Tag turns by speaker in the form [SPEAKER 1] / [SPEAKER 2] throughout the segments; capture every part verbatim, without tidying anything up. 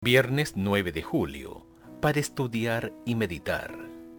[SPEAKER 1] Viernes nueve de julio, para estudiar y meditar.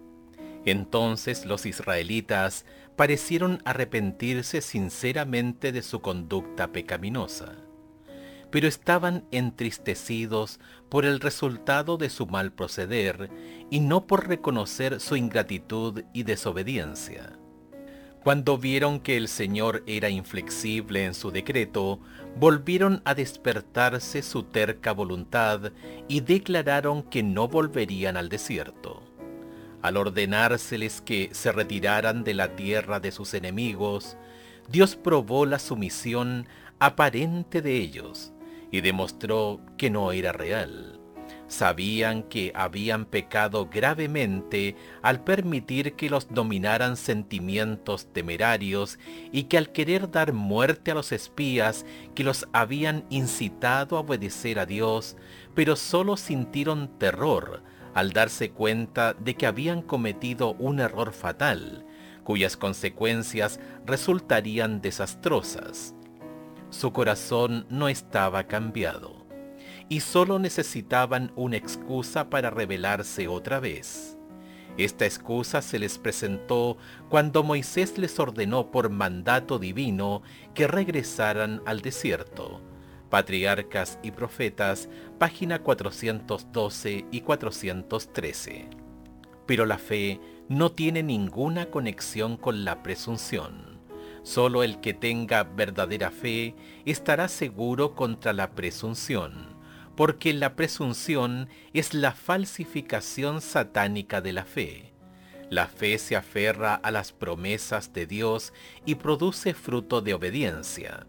[SPEAKER 1] Entonces los israelitas parecieron arrepentirse sinceramente de su conducta pecaminosa, pero estaban entristecidos por el resultado de su mal proceder y no por reconocer su ingratitud y desobediencia. Cuando vieron que el Señor era inflexible en su decreto, volvieron a despertarse su terca voluntad y declararon que no volverían al desierto. Al ordenárseles que se retiraran de la tierra de sus enemigos, Dios probó la sumisión aparente de ellos y demostró que no era real. Sabían que habían pecado gravemente al permitir que los dominaran sentimientos temerarios y que al querer dar muerte a los espías que los habían incitado a obedecer a Dios, pero solo sintieron terror al darse cuenta de que habían cometido un error fatal, cuyas consecuencias resultarían desastrosas. Su corazón no estaba cambiado y solo necesitaban una excusa para rebelarse otra vez. Esta excusa se les presentó cuando Moisés les ordenó por mandato divino que regresaran al desierto. Patriarcas y Profetas, página cuatrocientos doce y cuatrocientos trece. Pero la fe no tiene ninguna conexión con la presunción. Solo el que tenga verdadera fe estará seguro contra la presunción, porque la presunción es la falsificación satánica de la fe. La fe se aferra a las promesas de Dios y produce fruto de obediencia.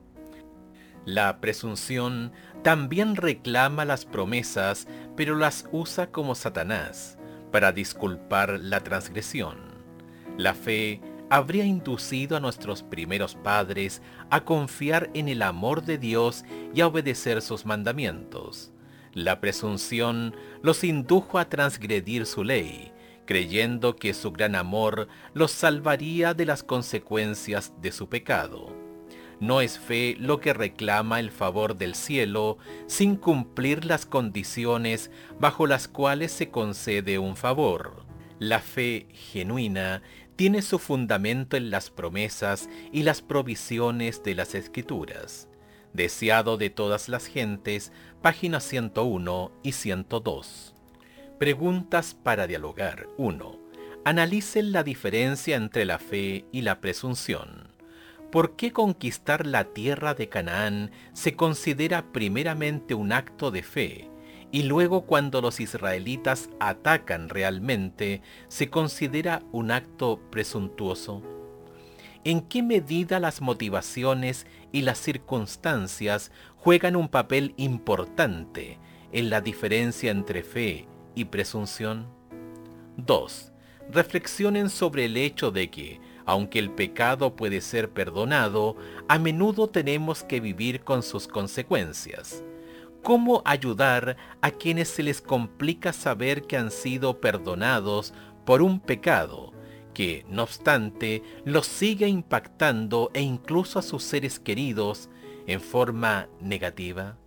[SPEAKER 1] La presunción también reclama las promesas, pero las usa como Satanás, para disculpar la transgresión. La fe habría inducido a nuestros primeros padres a confiar en el amor de Dios y a obedecer sus mandamientos. La presunción los indujo a transgredir su ley, creyendo que su gran amor los salvaría de las consecuencias de su pecado. No es fe lo que reclama el favor del cielo sin cumplir las condiciones bajo las cuales se concede un favor. La fe genuina tiene su fundamento en las promesas y las provisiones de las Escrituras. Deseado de todas las gentes, páginas ciento uno y ciento dos. Preguntas para dialogar. uno. Analicen la diferencia entre la fe y la presunción. ¿Por qué conquistar la tierra de Canaán se considera primeramente un acto de fe y luego cuando los israelitas atacan realmente se considera un acto presuntuoso? ¿En qué medida las motivaciones y las circunstancias juegan un papel importante en la diferencia entre fe y presunción? dos. Reflexionen sobre el hecho de que, aunque el pecado puede ser perdonado, a menudo tenemos que vivir con sus consecuencias. ¿Cómo ayudar a quienes se les complica saber que han sido perdonados por un pecado que, no obstante, los sigue impactando e incluso a sus seres queridos en forma negativa?